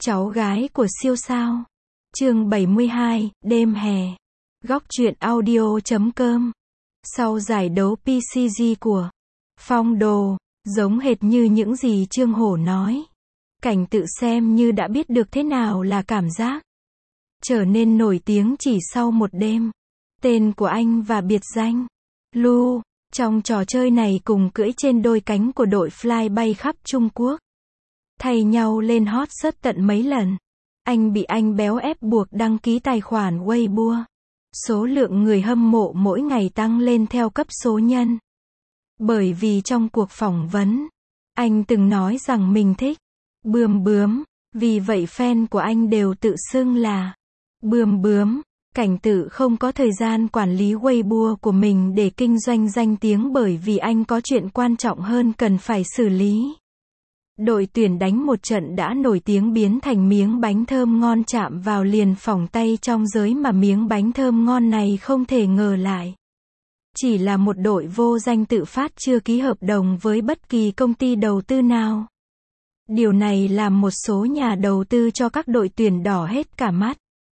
Cháu gái của siêu sao. Chương 72, đêm hè. Góc truyện audio.com. Sau giải đấu PCG của Phong Đồ, giống hệt như những gì Trương Hổ nói. Cảnh tự xem như đã biết được thế nào là cảm giác trở nên nổi tiếng chỉ sau một đêm. Tên của anh và biệt danh Lu trong trò chơi này cùng cưỡi trên đôi cánh của đội Fly bay khắp Trung Quốc, thay nhau lên hot search tận mấy lần. Anh bị anh béo ép buộc đăng ký tài khoản Weibo. Số lượng người hâm mộ mỗi ngày tăng lên theo cấp số nhân. Bởi vì trong cuộc phỏng vấn, anh từng nói rằng mình thích bướm bướm, vì vậy fan của anh đều tự xưng là bướm bướm. Cảnh tự không có thời gian quản lý Weibo của mình để kinh doanh danh tiếng bởi vì anh có chuyện quan trọng hơn cần phải xử lý. Đội tuyển đánh một trận đã nổi tiếng biến thành miếng bánh thơm ngon chạm vào liền phỏng tay trong giới mà miếng bánh thơm ngon này không thể ngờ lại chỉ là một đội vô danh tự phát chưa ký hợp đồng với bất kỳ công ty đầu tư nào. Điều này làm một số nhà đầu tư cho các đội tuyển đỏ hết cả mắt.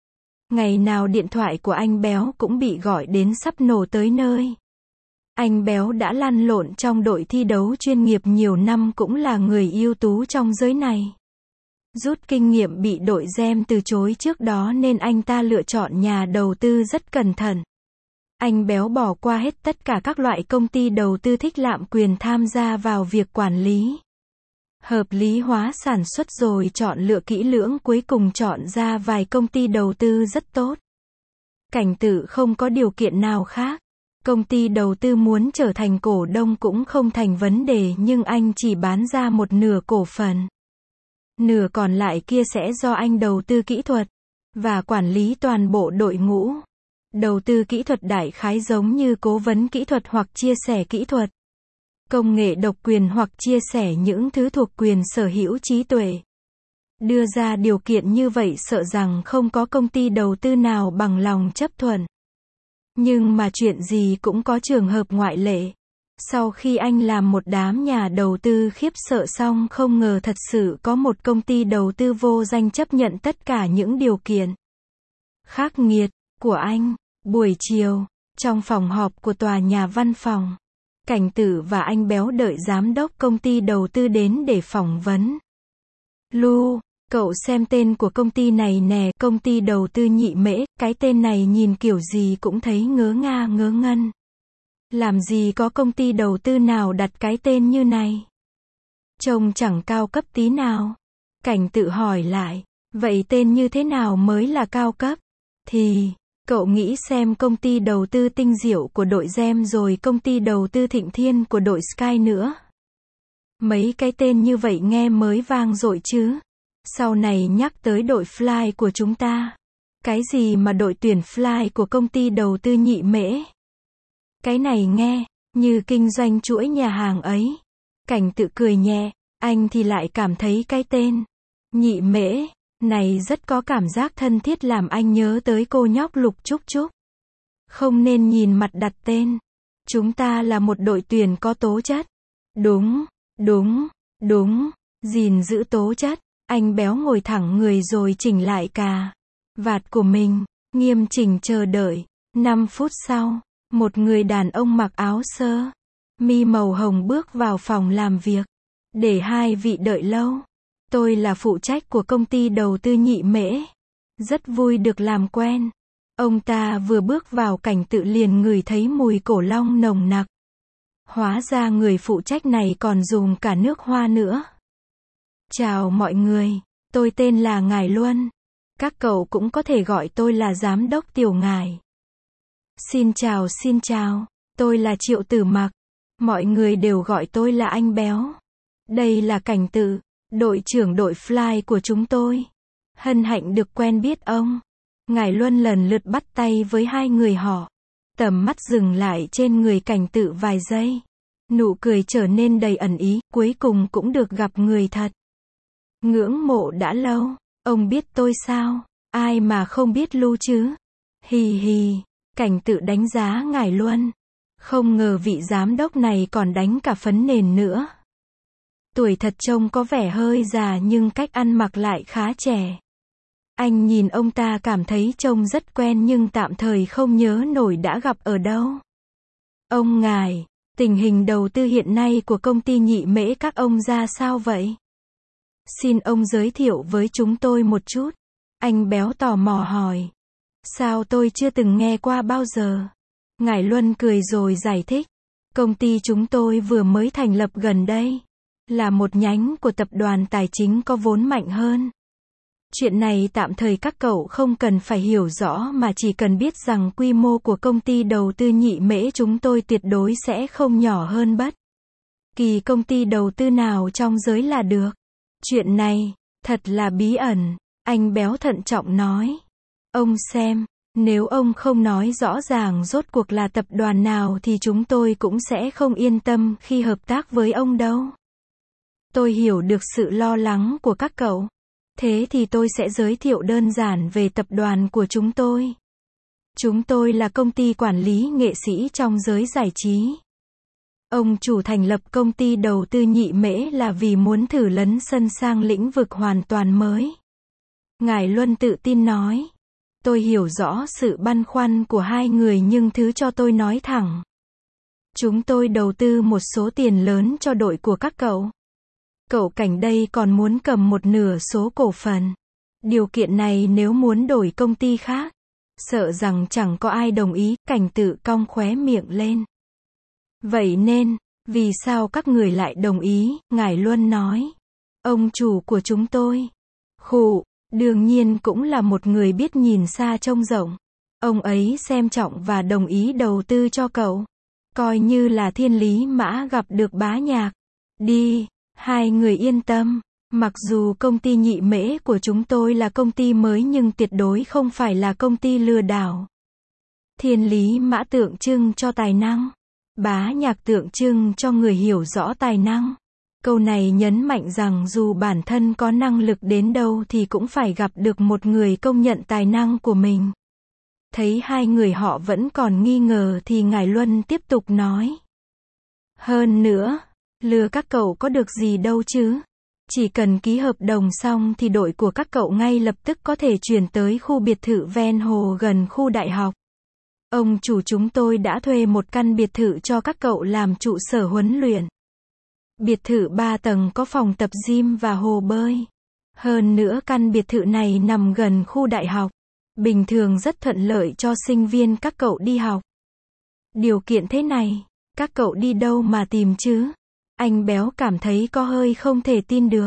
Ngày nào điện thoại của anh béo cũng bị gọi đến sắp nổ tới nơi. Anh béo đã lăn lộn trong đội thi đấu chuyên nghiệp nhiều năm, cũng là người ưu tú trong giới này. Rút kinh nghiệm bị đội Gem từ chối trước đó nên anh ta lựa chọn nhà đầu tư rất cẩn thận. Anh béo bỏ qua hết tất cả các loại công ty đầu tư thích lạm quyền tham gia vào việc quản lý, hợp lý hóa sản xuất rồi chọn lựa kỹ lưỡng, cuối cùng chọn ra vài công ty đầu tư rất tốt. Cảnh tự không có điều kiện nào khác. Công ty đầu tư muốn trở thành cổ đông cũng không thành vấn đề, nhưng anh chỉ bán ra một nửa cổ phần. Nửa còn lại kia sẽ do anh đầu tư kỹ thuật và quản lý toàn bộ đội ngũ. Đầu tư kỹ thuật đại khái giống như cố vấn kỹ thuật hoặc chia sẻ kỹ thuật, công nghệ độc quyền hoặc chia sẻ những thứ thuộc quyền sở hữu trí tuệ. Đưa ra điều kiện như vậy sợ rằng không có công ty đầu tư nào bằng lòng chấp thuận. Nhưng mà chuyện gì cũng có trường hợp ngoại lệ. Sau khi anh làm một đám nhà đầu tư khiếp sợ xong, không ngờ thật sự có một công ty đầu tư vô danh chấp nhận tất cả những điều kiện khắc nghiệt của anh. Buổi chiều, trong phòng họp của tòa nhà văn phòng, Cảnh tự và anh béo đợi giám đốc công ty đầu tư đến để phỏng vấn. Lu, cậu xem tên của công ty này nè, công ty đầu tư Nhị Mễ, cái tên này nhìn kiểu gì cũng thấy ngớ nga ngớ ngân. Làm gì có công ty đầu tư nào đặt cái tên như này? Trông chẳng cao cấp tí nào. Cảnh tự hỏi lại, vậy tên như thế nào mới là cao cấp? Thì, cậu nghĩ xem công ty đầu tư Tinh Diệu của đội Gem rồi công ty đầu tư Thịnh Thiên của đội Sky nữa. Mấy cái tên như vậy nghe mới vang dội chứ. Sau này nhắc tới đội Fly của chúng ta. Cái gì mà đội tuyển Fly của công ty đầu tư Nhị Mễ? Cái này nghe như kinh doanh chuỗi nhà hàng ấy. Cảnh tự cười nhẹ, anh thì lại cảm thấy cái tên Nhị Mễ này rất có cảm giác thân thiết, làm anh nhớ tới cô nhóc Lục Trúc Trúc. Không nên nhìn mặt đặt tên. Chúng ta là một đội tuyển có tố chất. Đúng, đúng, đúng, gìn giữ tố chất. Anh béo ngồi thẳng người rồi chỉnh lại cà vạt của mình, nghiêm chỉnh chờ đợi. 5 phút sau, một người đàn ông mặc áo sơ mi màu hồng bước vào phòng làm việc. Để hai vị đợi lâu. Tôi là phụ trách của công ty đầu tư Nhị Mễ. Rất vui được làm quen. Ông ta vừa bước vào, Cảnh tự liền ngửi thấy mùi cổ long nồng nặc. Hóa ra người phụ trách này còn dùng cả nước hoa nữa. Chào mọi người, tôi tên là Ngải Luân. Các cậu cũng có thể gọi tôi là Giám đốc Tiểu Ngải. Xin chào, tôi là Triệu Tử Mặc. Mọi người đều gọi tôi là anh béo. Đây là Cảnh tự, đội trưởng đội Fly của chúng tôi. Hân hạnh được quen biết ông. Ngải Luân lần lượt bắt tay với hai người họ. Tầm mắt dừng lại trên người Cảnh tự vài giây. Nụ cười trở nên đầy ẩn ý, cuối cùng cũng được gặp người thật. Ngưỡng mộ đã lâu. Ông biết tôi sao? Ai mà không biết Lu chứ? Hì hì. Cảnh tự đánh giá Ngải Luân. Không ngờ vị giám đốc này còn đánh cả phấn nền nữa. Tuổi thật trông có vẻ hơi già nhưng cách ăn mặc lại khá trẻ. Anh nhìn ông ta cảm thấy trông rất quen nhưng tạm thời không nhớ nổi đã gặp ở đâu. Ông ngài, tình hình đầu tư hiện nay của công ty Nhị Mễ các ông ra sao vậy? Xin ông giới thiệu với chúng tôi một chút. Anh béo tò mò hỏi. Sao tôi chưa từng nghe qua bao giờ? Ngải Luân cười rồi giải thích. Công ty chúng tôi vừa mới thành lập gần đây. Là một nhánh của tập đoàn tài chính có vốn mạnh hơn. Chuyện này tạm thời các cậu không cần phải hiểu rõ mà chỉ cần biết rằng quy mô của công ty đầu tư Nhị Mễ chúng tôi tuyệt đối sẽ không nhỏ hơn bất kỳ công ty đầu tư nào trong giới là được. Chuyện này, thật là bí ẩn, anh béo thận trọng nói. Ông xem, nếu ông không nói rõ ràng rốt cuộc là tập đoàn nào thì chúng tôi cũng sẽ không yên tâm khi hợp tác với ông đâu. Tôi hiểu được sự lo lắng của các cậu. Thế thì tôi sẽ giới thiệu đơn giản về tập đoàn của chúng tôi. Chúng tôi là công ty quản lý nghệ sĩ trong giới giải trí. Ông chủ thành lập công ty đầu tư Nhị Mễ là vì muốn thử lấn sân sang lĩnh vực hoàn toàn mới. Ngải Luân tự tin nói. Tôi hiểu rõ sự băn khoăn của hai người nhưng thứ cho tôi nói thẳng. Chúng tôi đầu tư một số tiền lớn cho đội của các cậu. Cậu Cảnh đây còn muốn cầm một nửa số cổ phần. Điều kiện này nếu muốn đổi công ty khác, sợ rằng chẳng có ai đồng ý, Cảnh tự cong khóe miệng lên. Vậy nên, vì sao các người lại đồng ý, Ngải Luân nói. Ông chủ của chúng tôi, khụ, đương nhiên cũng là một người biết nhìn xa trông rộng. Ông ấy xem trọng và đồng ý đầu tư cho cậu. Coi như là thiên lý mã gặp được bá nhạc. Đi. Hai người yên tâm, mặc dù công ty Nhị Mễ của chúng tôi là công ty mới nhưng tuyệt đối không phải là công ty lừa đảo. Thiên lý mã tượng trưng cho tài năng, bá nhạc tượng trưng cho người hiểu rõ tài năng. Câu này nhấn mạnh rằng dù bản thân có năng lực đến đâu thì cũng phải gặp được một người công nhận tài năng của mình. Thấy hai người họ vẫn còn nghi ngờ thì Ngải Luân tiếp tục nói. Hơn nữa, lừa các cậu có được gì đâu chứ? Chỉ cần ký hợp đồng xong thì đội của các cậu ngay lập tức có thể chuyển tới khu biệt thự ven hồ gần khu đại học. Ông chủ chúng tôi đã thuê một căn biệt thự cho các cậu làm trụ sở huấn luyện. Biệt thự 3 tầng có phòng tập gym và hồ bơi. Hơn nữa căn biệt thự này nằm gần khu đại học. Bình thường rất thuận lợi cho sinh viên các cậu đi học. Điều kiện thế này, các cậu đi đâu mà tìm chứ? Anh béo cảm thấy có hơi không thể tin được.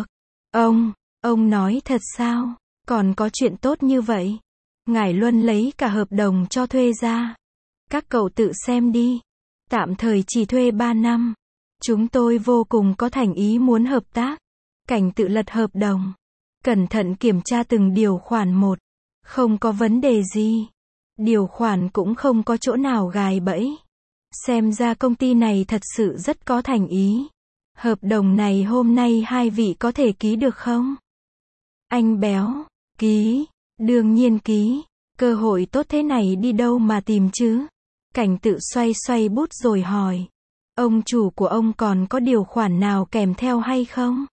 Ông nói thật sao? Còn có chuyện tốt như vậy? Ngải Luân lấy cả hợp đồng cho thuê ra. Các cậu tự xem đi. Tạm thời chỉ thuê 3 năm. Chúng tôi vô cùng có thành ý muốn hợp tác. Cảnh tự lật hợp đồng. Cẩn thận kiểm tra từng điều khoản một. Không có vấn đề gì. Điều khoản cũng không có chỗ nào gài bẫy. Xem ra công ty này thật sự rất có thành ý. Hợp đồng này hôm nay hai vị có thể ký được không? Anh béo, ký, đương nhiên ký. Cơ hội tốt thế này đi đâu mà tìm chứ? Cảnh tự xoay xoay bút rồi hỏi. Ông chủ của ông còn có điều khoản nào kèm theo hay không?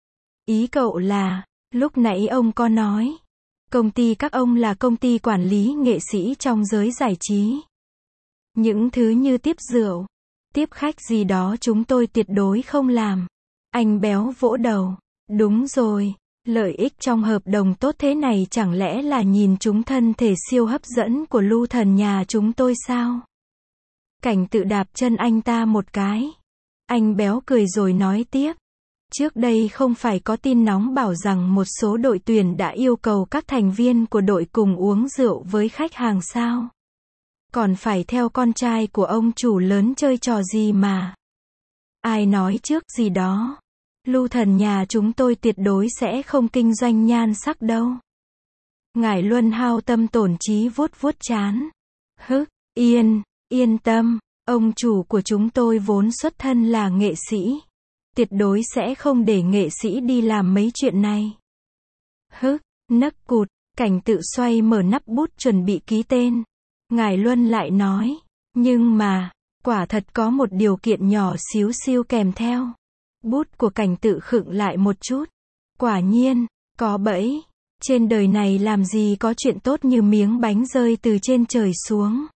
Ý cậu là, lúc nãy ông có nói. Công ty các ông là công ty quản lý nghệ sĩ trong giới giải trí. Những thứ như tiếp rượu, tiếp khách gì đó chúng tôi tuyệt đối không làm. Anh béo vỗ đầu. Đúng rồi, lợi ích trong hợp đồng tốt thế này chẳng lẽ là nhìn chúng thân thể siêu hấp dẫn của Lưu Thần nhà chúng tôi sao? Cảnh tự đạp chân anh ta một cái. Anh béo cười rồi nói tiếp. Trước đây không phải có tin nóng bảo rằng một số đội tuyển đã yêu cầu các thành viên của đội cùng uống rượu với khách hàng sao? Còn phải theo con trai của ông chủ lớn chơi trò gì mà? Ai nói trước gì đó? Lưu Thần nhà chúng tôi tuyệt đối sẽ không kinh doanh nhan sắc đâu. Ngải Luân hao tâm tổn trí vuốt vuốt trán. Yên tâm, ông chủ của chúng tôi vốn xuất thân là nghệ sĩ. Tuyệt đối sẽ không để nghệ sĩ đi làm mấy chuyện này. Nấc cụt, Cảnh tự xoay mở nắp bút chuẩn bị ký tên. Ngải Luân lại nói, nhưng mà, quả thật có một điều kiện nhỏ xíu xiu kèm theo. Bút của Cảnh Tự khựng lại một chút. Quả nhiên, có bẫy. Trên đời này làm gì có chuyện tốt như miếng bánh rơi từ trên trời xuống.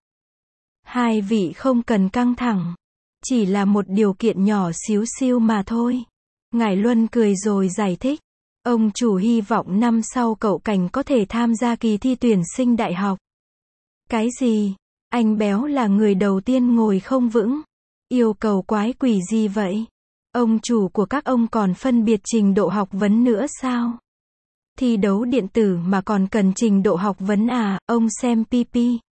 Hai vị không cần căng thẳng. Chỉ là một điều kiện nhỏ xíu xiu mà thôi. Ngải Luân cười rồi giải thích. Ông chủ hy vọng năm sau cậu Cảnh có thể tham gia kỳ thi tuyển sinh đại học. Cái gì? Anh Béo là người đầu tiên ngồi không vững. Yêu cầu quái quỷ gì vậy? Ông chủ của các ông còn phân biệt trình độ học vấn nữa sao? Thi đấu điện tử mà còn cần trình độ học vấn à? Ông xem PP.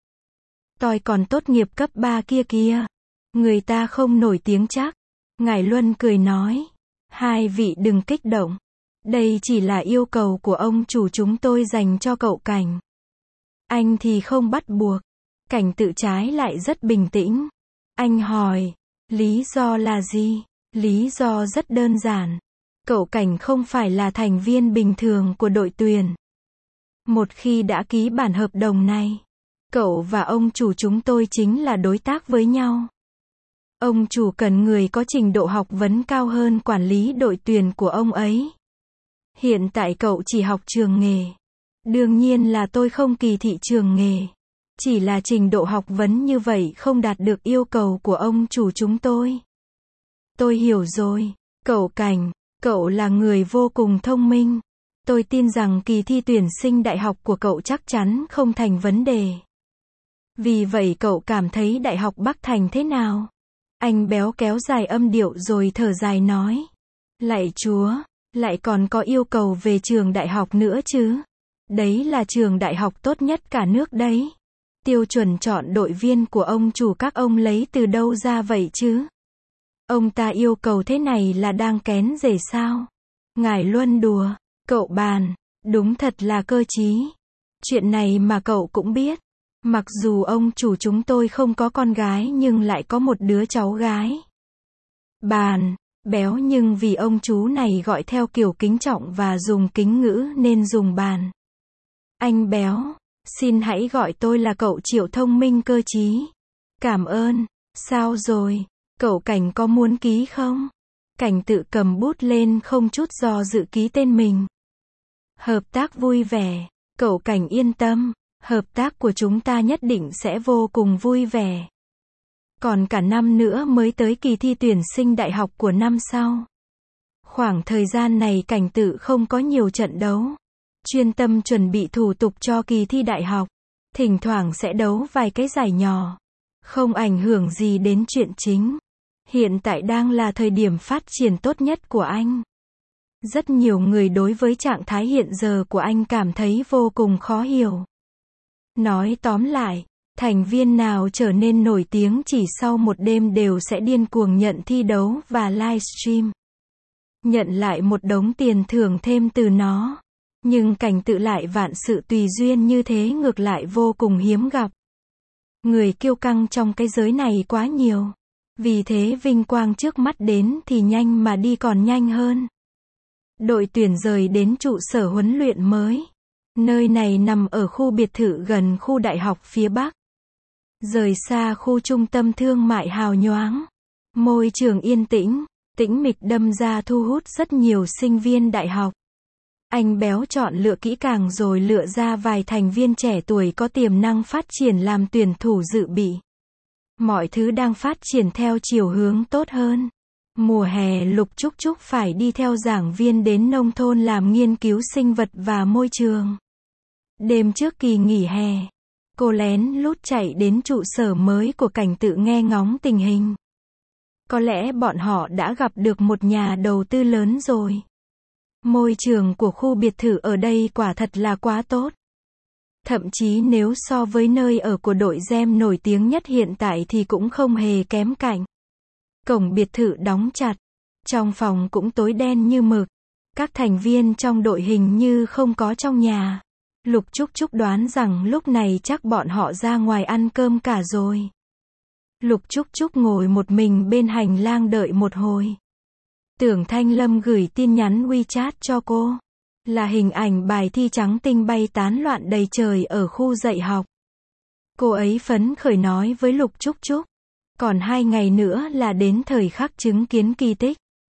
Tôi còn tốt nghiệp cấp 3 kia kìa. Người ta không nổi tiếng chắc. Ngải Luân cười nói. Hai vị đừng kích động. Đây chỉ là yêu cầu của ông chủ chúng tôi dành cho cậu Cảnh. Anh thì không bắt buộc. Cảnh Tự trái lại rất bình tĩnh. Anh hỏi. Lý do là gì? Lý do rất đơn giản. Cậu Cảnh không phải là thành viên bình thường của đội tuyển. Một khi đã ký bản hợp đồng này, cậu và ông chủ chúng tôi chính là đối tác với nhau. Ông chủ cần người có trình độ học vấn cao hơn quản lý đội tuyển của ông ấy. Hiện tại cậu chỉ học trường nghề. Đương nhiên là tôi không kỳ thị trường nghề. Chỉ là trình độ học vấn như vậy không đạt được yêu cầu của ông chủ chúng tôi. Tôi hiểu rồi. Cậu Cảnh, cậu là người vô cùng thông minh. Tôi tin rằng kỳ thi tuyển sinh đại học của cậu chắc chắn không thành vấn đề. Vì vậy cậu cảm thấy Đại học Bắc Thành thế nào? Anh Béo kéo dài âm điệu rồi thở dài nói. Lạy Chúa, lại còn có yêu cầu về trường đại học nữa chứ? Đấy là trường đại học tốt nhất cả nước đấy. Tiêu chuẩn chọn đội viên của ông chủ các ông lấy từ đâu ra vậy chứ? Ông ta yêu cầu thế này là đang kén rể sao? Ngải Luân đùa. Cậu Bàn, đúng thật là cơ trí. Chuyện này mà cậu cũng biết. Mặc dù ông chủ chúng tôi không có con gái nhưng lại có một đứa cháu gái. Bàn, Béo nhưng vì ông chú này gọi theo kiểu kính trọng và dùng kính ngữ nên dùng Bàn. Anh Béo, xin hãy gọi tôi là cậu Triệu thông minh cơ trí. Cảm ơn. Sao rồi? Cậu Cảnh có muốn ký không? Cảnh Tự cầm bút lên không chút do dự ký tên mình. Hợp tác vui vẻ. Cậu Cảnh yên tâm. Hợp tác của chúng ta nhất định sẽ vô cùng vui vẻ. Còn cả năm nữa mới tới kỳ thi tuyển sinh đại học của năm sau. Khoảng thời gian này Cảnh Tự không có nhiều trận đấu. Chuyên tâm chuẩn bị thủ tục cho kỳ thi đại học. Thỉnh thoảng sẽ đấu vài cái giải nhỏ. Không ảnh hưởng gì đến chuyện chính. Hiện tại đang là thời điểm phát triển tốt nhất của anh. Rất nhiều người đối với trạng thái hiện giờ của anh cảm thấy vô cùng khó hiểu. Nói tóm lại, thành viên nào trở nên nổi tiếng chỉ sau một đêm đều sẽ điên cuồng nhận thi đấu và livestream. Nhận lại một đống tiền thưởng thêm từ nó. Nhưng Cảnh Tự lại vạn sự tùy duyên như thế ngược lại vô cùng hiếm gặp. Người kiêu căng trong cái giới này quá nhiều. Vì thế vinh quang trước mắt đến thì nhanh mà đi còn nhanh hơn. Đội tuyển rời đến trụ sở huấn luyện mới. Nơi này nằm ở khu biệt thự gần khu đại học phía Bắc. Rời xa khu trung tâm thương mại hào nhoáng. Môi trường yên tĩnh, tĩnh mịch đâm ra thu hút rất nhiều sinh viên đại học. Anh Béo chọn lựa kỹ càng rồi lựa ra vài thành viên trẻ tuổi có tiềm năng phát triển làm tuyển thủ dự bị. Mọi thứ đang phát triển theo chiều hướng tốt hơn. Mùa hè Lục Trúc Trúc phải đi theo giảng viên đến nông thôn làm nghiên cứu sinh vật và môi trường. Đêm trước kỳ nghỉ hè, cô lén lút chạy đến trụ sở mới của Cảnh Tự nghe ngóng tình hình. Có lẽ bọn họ đã gặp được một nhà đầu tư lớn rồi. Môi trường của khu biệt thự ở đây quả thật là quá tốt. Thậm chí nếu so với nơi ở của đội gem nổi tiếng nhất hiện tại thì cũng không hề kém cạnh. Cổng biệt thự đóng chặt. Trong phòng cũng tối đen như mực. Các thành viên trong đội hình như không có trong nhà. Lục Trúc Trúc đoán rằng lúc này chắc bọn họ ra ngoài ăn cơm cả rồi. Lục Trúc Trúc ngồi một mình bên hành lang đợi một hồi. Tưởng Thanh Lâm gửi tin nhắn WeChat cho cô. Là hình ảnh bài thi trắng tinh bay tán loạn đầy trời ở khu dạy học. Cô ấy phấn khởi nói với Lục Trúc Trúc. Còn 2 ngày nữa là đến thời khắc chứng kiến kỳ tích.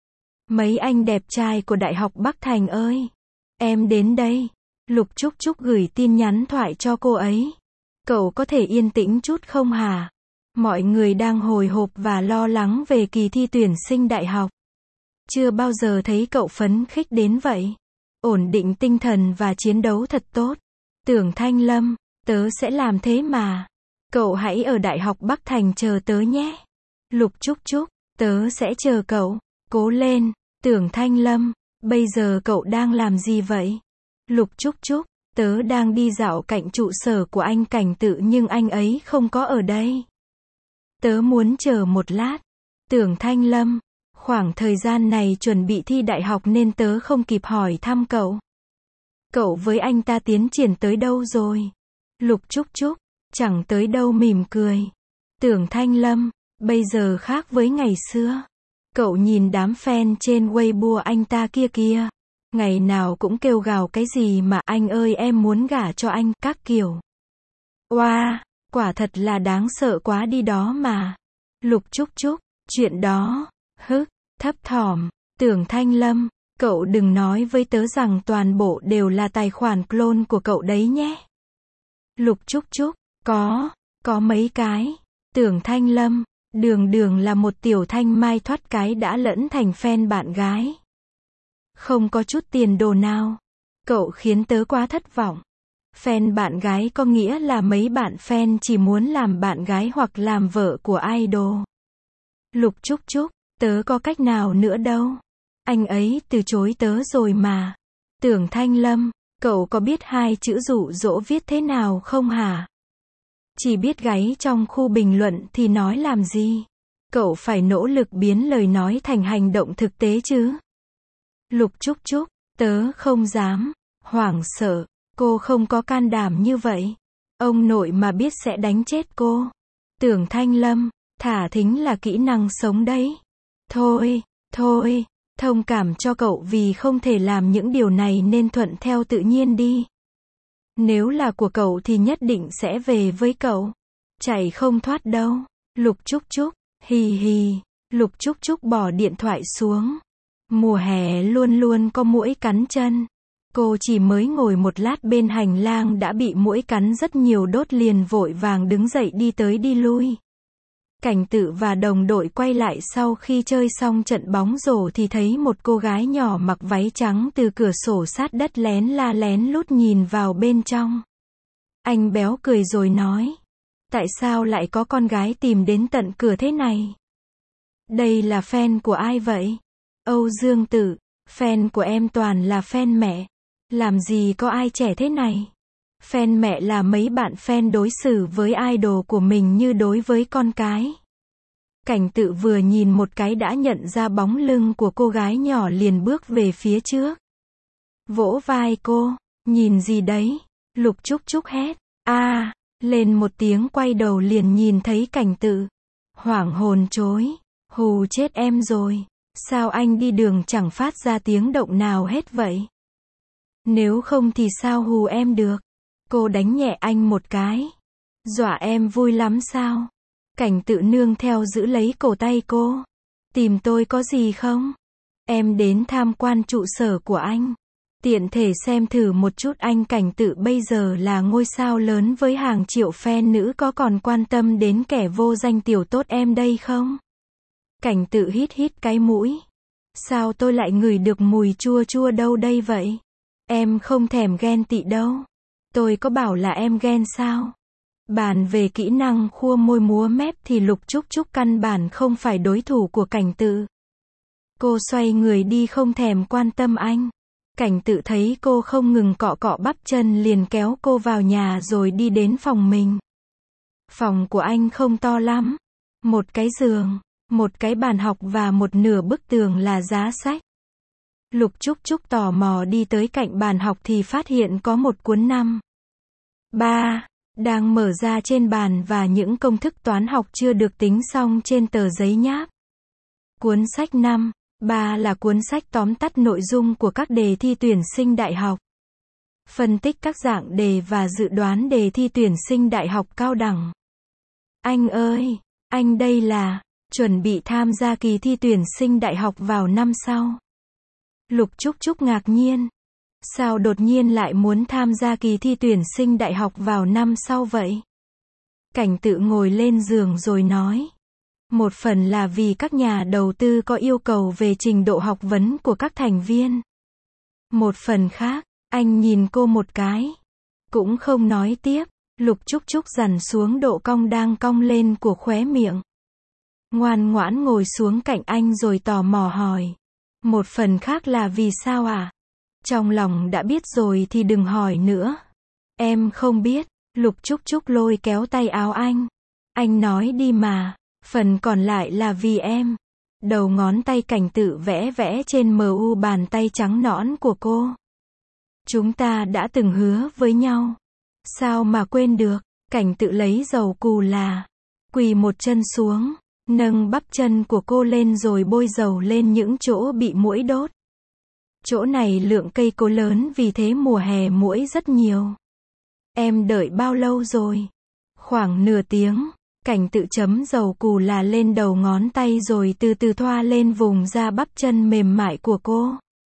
Mấy anh đẹp trai của Đại học Bắc Thành ơi! Em đến đây. Lục Trúc Trúc gửi tin nhắn thoại cho cô ấy. Cậu có thể yên tĩnh chút không hả? Mọi người đang hồi hộp và lo lắng về kỳ thi tuyển sinh đại học. Chưa bao giờ thấy cậu phấn khích đến vậy. Ổn định tinh thần và chiến đấu thật tốt. Tưởng Thanh Lâm, tớ sẽ làm thế mà. Cậu hãy ở Đại học Bắc Thành chờ tớ nhé. Lục Trúc Trúc, tớ sẽ chờ cậu. Cố lên, Tưởng Thanh Lâm, bây giờ cậu đang làm gì vậy? Lục Trúc Trúc, tớ đang đi dạo cạnh trụ sở của anh Cảnh Tự nhưng anh ấy không có ở đây. Tớ muốn chờ một lát. Tưởng Thanh Lâm, khoảng thời gian này chuẩn bị thi đại học nên tớ không kịp hỏi thăm cậu. Cậu với anh ta tiến triển tới đâu rồi? Lục Trúc Trúc, chẳng tới đâu mỉm cười. Tưởng Thanh Lâm, bây giờ khác với ngày xưa. Cậu nhìn đám fan trên Weibo anh ta kia kìa. Ngày nào cũng kêu gào cái gì mà anh ơi em muốn gả cho anh, các kiểu. Oa, quả thật là đáng sợ quá đi đó mà. Lục Trúc Trúc, chuyện đó, thấp thỏm. Tưởng Thanh Lâm, cậu đừng nói với tớ rằng toàn bộ đều là tài khoản clone của cậu đấy nhé. Lục Trúc Trúc, có mấy cái. Tưởng Thanh Lâm, đường là một tiểu thanh mai thoát cái đã lẫn thành fan bạn gái. Không có chút tiền đồ nào. Cậu khiến tớ quá thất vọng. Fan bạn gái có nghĩa là mấy bạn fan chỉ muốn làm bạn gái hoặc làm vợ của idol. Lục Trúc Trúc, tớ có cách nào nữa đâu. Anh ấy từ chối tớ rồi mà. Tưởng Thanh Lâm, cậu có biết hai chữ dụ dỗ viết thế nào không hả? Chỉ biết gáy trong khu bình luận thì nói làm gì? Cậu phải nỗ lực biến lời nói thành hành động thực tế chứ. Lục Trúc Trúc, tớ không dám. Hoảng sợ, cô không có can đảm như vậy. Ông nội mà biết sẽ đánh chết cô. Tưởng Thanh Lâm, thả thính là kỹ năng sống đấy. Thôi, thông cảm cho cậu vì không thể làm những điều này nên thuận theo tự nhiên đi. Nếu là của cậu thì nhất định sẽ về với cậu. Chạy không thoát đâu. Lục Trúc Trúc, hì. Lục Trúc Trúc bỏ điện thoại xuống. Mùa hè luôn luôn có muỗi cắn chân. Cô chỉ mới ngồi một lát bên hành lang đã bị muỗi cắn rất nhiều đốt liền vội vàng đứng dậy đi tới đi lui. Cảnh Tự và đồng đội quay lại sau khi chơi xong trận bóng rổ thì thấy một cô gái nhỏ mặc váy trắng từ cửa sổ sát đất lén lút nhìn vào bên trong. Anh béo cười rồi nói. Tại sao lại có con gái tìm đến tận cửa thế này? Đây là fan của ai vậy? Âu Dương Tử, fan của em toàn là fan mẹ. Làm gì có ai trẻ thế này? Fan mẹ là mấy bạn fan đối xử với idol của mình như đối với con cái. Cảnh Tự vừa nhìn một cái đã nhận ra bóng lưng của cô gái nhỏ liền bước về phía trước. Vỗ vai cô, nhìn gì đấy? Lục Trúc Trúc hét, lên một tiếng quay đầu liền nhìn thấy Cảnh Tự. Hoảng hồn chối, hù chết em rồi. Sao anh đi đường chẳng phát ra tiếng động nào hết vậy? Nếu không thì sao hù em được? Cô đánh nhẹ anh một cái. Dọa em vui lắm sao? Cảnh Tự nương theo giữ lấy cổ tay cô. Tìm tôi có gì không? Em đến tham quan trụ sở của anh. Tiện thể xem thử một chút anh Cảnh Tự bây giờ là ngôi sao lớn với hàng triệu fan nữ có còn quan tâm đến kẻ vô danh tiểu tốt em đây không? Cảnh Tự hít cái mũi. Sao tôi lại ngửi được mùi chua chua đâu đây vậy? Em không thèm ghen tị đâu. Tôi có bảo là em ghen sao? Bàn về kỹ năng khua môi múa mép thì Lục Trúc Trúc căn bản không phải đối thủ của Cảnh Tự. Cô xoay người đi không thèm quan tâm anh. Cảnh Tự thấy cô không ngừng cọ bắp chân liền kéo cô vào nhà rồi đi đến phòng mình. Phòng của anh không to lắm. Một cái giường, một cái bàn học và một nửa bức tường là giá sách. Lục Trúc Trúc tò mò đi tới cạnh bàn học thì phát hiện có một cuốn 5-3 đang mở ra trên bàn và những công thức toán học chưa được tính xong trên tờ giấy nháp. Cuốn sách 5-3 là cuốn sách tóm tắt nội dung của các đề thi tuyển sinh đại học. Phân tích các dạng đề và dự đoán đề thi tuyển sinh đại học cao đẳng. Anh ơi, anh đây là Chuẩn bị tham gia kỳ thi tuyển sinh đại học vào năm sau. Lục Trúc Trúc ngạc nhiên. Sao đột nhiên lại muốn tham gia kỳ thi tuyển sinh đại học vào năm sau vậy? Cảnh Tự ngồi lên giường rồi nói. Một phần là vì các nhà đầu tư có yêu cầu về trình độ học vấn của các thành viên. Một phần khác, anh nhìn cô một cái. Cũng không nói tiếp. Lục Trúc Trúc dằn xuống độ cong đang cong lên của khóe miệng. Ngoan ngoãn ngồi xuống cạnh anh rồi tò mò hỏi. Một phần khác là vì sao à? Trong lòng đã biết rồi thì đừng hỏi nữa. Em không biết. Lục Trúc Trúc lôi kéo tay áo anh. Anh nói đi mà. Phần còn lại là vì em. Đầu ngón tay Cảnh Tự vẽ vẽ trên mu bàn tay trắng nõn của cô. Chúng ta đã từng hứa với nhau. Sao mà quên được? Cảnh Tự lấy dầu cù là. Quỳ một chân xuống. Nâng bắp chân của cô lên rồi bôi dầu lên những chỗ bị muỗi đốt. Chỗ này lượng cây cối lớn vì thế mùa hè muỗi rất nhiều. Em đợi bao lâu rồi? Khoảng nửa tiếng. Cảnh Tự chấm dầu cù là lên đầu ngón tay rồi từ từ thoa lên vùng da bắp chân mềm mại của cô.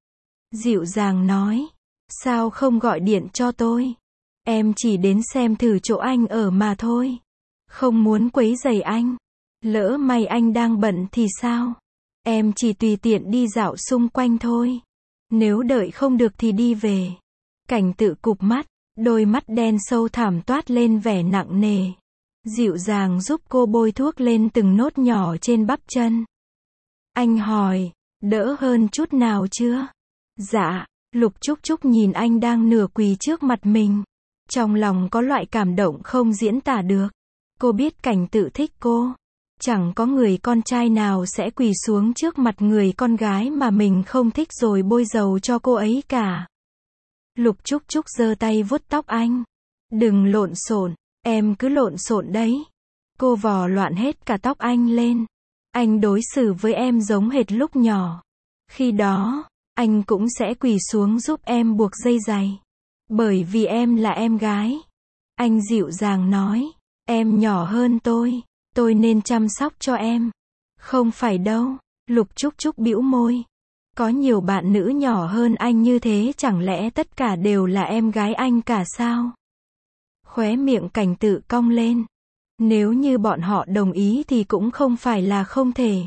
Dịu dàng nói. Sao không gọi điện cho tôi? Em chỉ đến xem thử chỗ anh ở mà thôi. Không muốn quấy rầy anh. Lỡ may anh đang bận thì sao? Em chỉ tùy tiện đi dạo xung quanh thôi. Nếu đợi không được thì đi về. Cảnh Tự cụp mắt, đôi mắt đen sâu thẳm toát lên vẻ nặng nề. Dịu dàng giúp cô bôi thuốc lên từng nốt nhỏ trên bắp chân. Anh hỏi, đỡ hơn chút nào chưa? Dạ. Lục Trúc Trúc nhìn anh đang nửa quỳ trước mặt mình. Trong lòng có loại cảm động không diễn tả được. Cô biết Cảnh Tự thích cô. Chẳng có người con trai nào sẽ quỳ xuống trước mặt người con gái mà mình không thích rồi bôi dầu cho cô ấy cả. Lục Trúc Trúc giơ tay vuốt tóc anh. Đừng lộn xộn, em cứ lộn xộn đấy. Cô vò loạn hết cả tóc anh lên. Anh đối xử với em giống hệt lúc nhỏ. Khi đó, anh cũng sẽ quỳ xuống giúp em buộc dây giày. Bởi vì em là em gái. Anh dịu dàng nói, em nhỏ hơn tôi nên chăm sóc cho em. Không phải đâu. Lục Trúc Trúc bĩu môi. Có nhiều bạn nữ nhỏ hơn anh như thế, chẳng lẽ tất cả đều là em gái anh cả sao? Khóe miệng Cảnh Tự cong lên. Nếu như bọn họ đồng ý thì cũng không phải là không thể.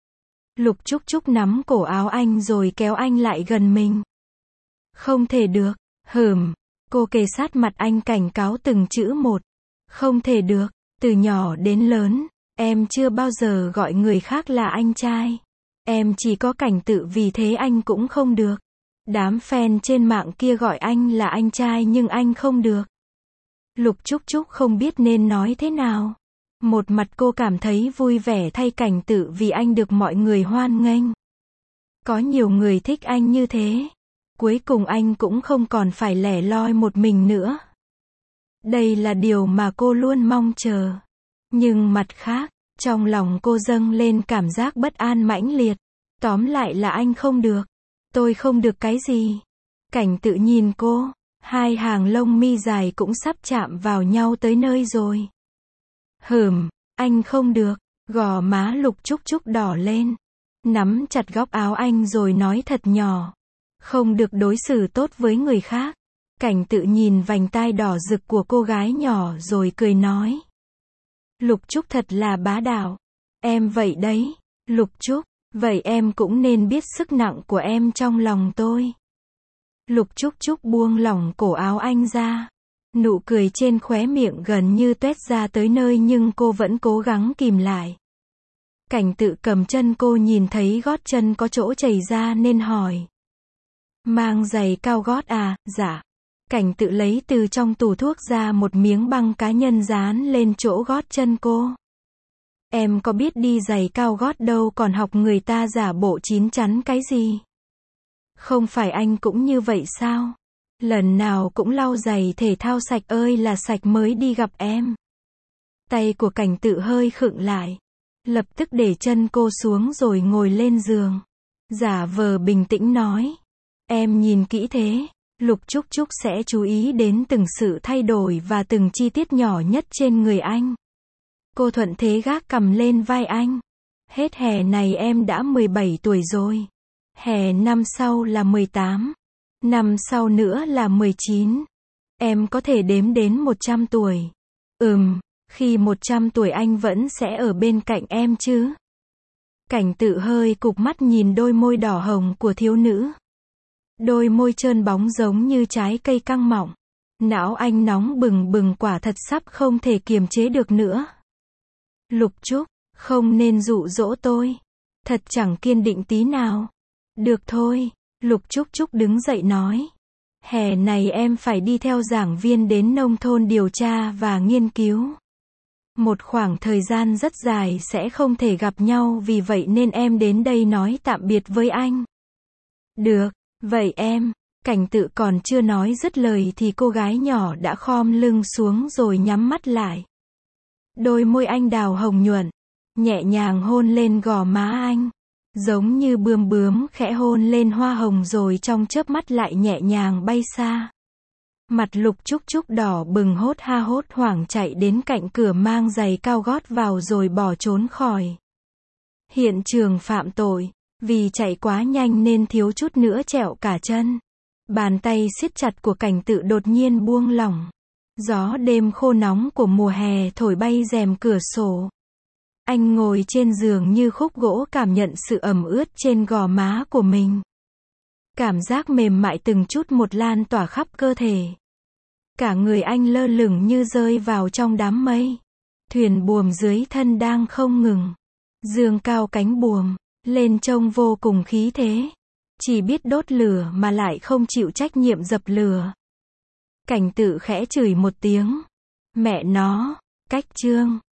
Lục Trúc Trúc nắm cổ áo anh rồi kéo anh lại gần mình. Không thể được. Cô kề sát mặt anh cảnh cáo từng chữ một. Không thể được. Từ nhỏ đến lớn, em chưa bao giờ gọi người khác là anh trai. Em chỉ có Cảnh Tự, vì thế anh cũng không được. Đám fan trên mạng kia gọi anh là anh trai nhưng anh không được. Lục Trúc Trúc không biết nên nói thế nào. Một mặt cô cảm thấy vui vẻ thay Cảnh Tự vì anh được mọi người hoan nghênh. Có nhiều người thích anh như thế. Cuối cùng anh cũng không còn phải lẻ loi một mình nữa. Đây là điều mà cô luôn mong chờ. Nhưng mặt khác, trong lòng cô dâng lên cảm giác bất an mãnh liệt. Tóm lại là anh không được. Tôi không được cái gì? Cảnh Tự nhìn cô. Hai hàng lông mi dài cũng sắp chạm vào nhau tới nơi rồi. Anh không được. Gò má Lục Trúc Trúc đỏ lên. Nắm chặt góc áo anh rồi nói thật nhỏ. Không được đối xử tốt với người khác. Cảnh Tự nhìn vành tai đỏ rực của cô gái nhỏ rồi cười nói. Lục Trúc thật là bá đạo. Em vậy đấy. Lục Trúc, vậy em cũng nên biết sức nặng của em trong lòng tôi. Lục Trúc Trúc buông lỏng cổ áo anh ra. Nụ cười trên khóe miệng gần như tuét ra tới nơi nhưng cô vẫn cố gắng kìm lại. Cảnh Tự cầm chân cô, nhìn thấy gót chân có chỗ chảy ra nên hỏi. Mang giày cao gót à? Dạ. Cảnh Tự lấy từ trong tủ thuốc ra một miếng băng cá nhân dán lên chỗ gót chân cô. Em có biết đi giày cao gót đâu, còn học người ta giả bộ chín chắn cái gì? Không phải anh cũng như vậy sao? Lần nào cũng lau giày thể thao sạch ơi là sạch mới đi gặp em. Tay của Cảnh Tự hơi khựng lại. Lập tức để chân cô xuống rồi ngồi lên giường. Giả vờ bình tĩnh nói. Em nhìn kỹ thế. Lục Trúc Trúc sẽ chú ý đến từng sự thay đổi và từng chi tiết nhỏ nhất trên người anh. Cô thuận thế gác cằm lên vai anh. Hết hè này em đã 17 tuổi rồi. Hè năm sau là 18. Năm sau nữa là 19. Em có thể đếm đến 100 tuổi. Khi 100 tuổi anh vẫn sẽ ở bên cạnh em chứ? Cảnh Tự hơi cụp mắt nhìn đôi môi đỏ hồng của thiếu nữ. Đôi môi trơn bóng giống như trái cây căng mọng. Não anh nóng bừng bừng, quả thật sắp không thể kiềm chế được nữa. Lục Trúc, không nên dụ dỗ tôi. Thật chẳng kiên định tí nào. Được thôi, Lục Trúc Trúc đứng dậy nói. Hè này em phải đi theo giảng viên đến nông thôn điều tra và nghiên cứu. Một khoảng thời gian rất dài sẽ không thể gặp nhau, vì vậy nên em đến đây nói tạm biệt với anh. Được, vậy em. Cảnh Tự còn chưa nói dứt lời thì cô gái nhỏ đã khom lưng xuống rồi nhắm mắt lại. Đôi môi anh đào hồng nhuận, nhẹ nhàng hôn lên gò má anh. Giống như bướm bướm khẽ hôn lên hoa hồng rồi trong chớp mắt lại nhẹ nhàng bay xa. Mặt Lục Trúc Trúc đỏ bừng, hốt hoảng chạy đến cạnh cửa mang giày cao gót vào rồi bỏ trốn khỏi hiện trường phạm tội. Vì chạy quá nhanh nên thiếu chút nữa trẹo cả chân. Bàn tay siết chặt của Cảnh Tự đột nhiên buông lỏng. Gió đêm khô nóng của mùa hè thổi bay rèm cửa sổ. Anh ngồi trên giường như khúc gỗ, cảm nhận sự ẩm ướt trên gò má của mình. Cảm giác mềm mại từng chút một lan tỏa khắp cơ thể. Cả người anh lơ lửng như rơi vào trong đám mây. Thuyền buồm dưới thân đang không ngừng dương cao cánh buồm lên, trông vô cùng khí thế. Chỉ biết đốt lửa mà lại không chịu trách nhiệm dập lửa. Cảnh Tự khẽ chửi một tiếng. Mẹ nó, cách chương.